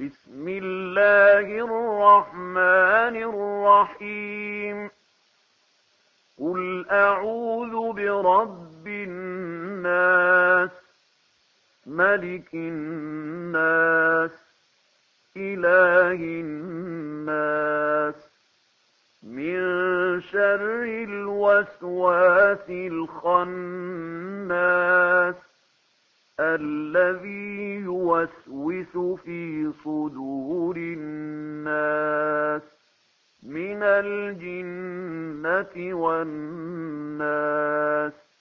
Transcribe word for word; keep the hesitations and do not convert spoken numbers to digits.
بسم الله الرحمن الرحيم قل أعوذ برب الناس ملك الناس إله الناس من شر الوسواس الخناس الذي يوسوس في صدور الناس من الجنة والناس